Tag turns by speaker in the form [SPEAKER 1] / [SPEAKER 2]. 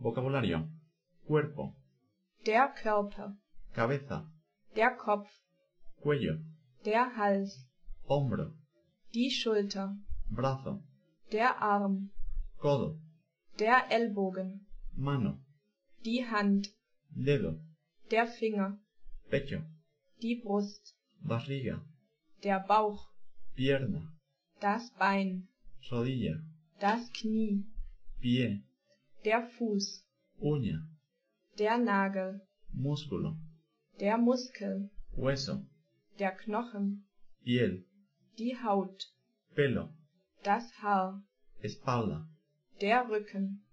[SPEAKER 1] Vocabulario. Cuerpo,
[SPEAKER 2] der Körper,
[SPEAKER 1] cabeza,
[SPEAKER 2] der Kopf,
[SPEAKER 1] cuello,
[SPEAKER 2] der Hals,
[SPEAKER 1] hombro,
[SPEAKER 2] die Schulter,
[SPEAKER 1] brazo,
[SPEAKER 2] der Arm,
[SPEAKER 1] codo,
[SPEAKER 2] der Ellbogen,
[SPEAKER 1] mano,
[SPEAKER 2] die Hand,
[SPEAKER 1] dedo,
[SPEAKER 2] der Finger,
[SPEAKER 1] pecho,
[SPEAKER 2] die Brust,
[SPEAKER 1] barriga,
[SPEAKER 2] der Bauch,
[SPEAKER 1] pierna,
[SPEAKER 2] das Bein,
[SPEAKER 1] rodilla,
[SPEAKER 2] das Knie,
[SPEAKER 1] pie,
[SPEAKER 2] der Fuß,
[SPEAKER 1] uña,
[SPEAKER 2] der Nagel,
[SPEAKER 1] músculo,
[SPEAKER 2] der Muskel,
[SPEAKER 1] hueso,
[SPEAKER 2] der Knochen,
[SPEAKER 1] piel,
[SPEAKER 2] die Haut,
[SPEAKER 1] pelo,
[SPEAKER 2] das Haar,
[SPEAKER 1] espalda,
[SPEAKER 2] der Rücken,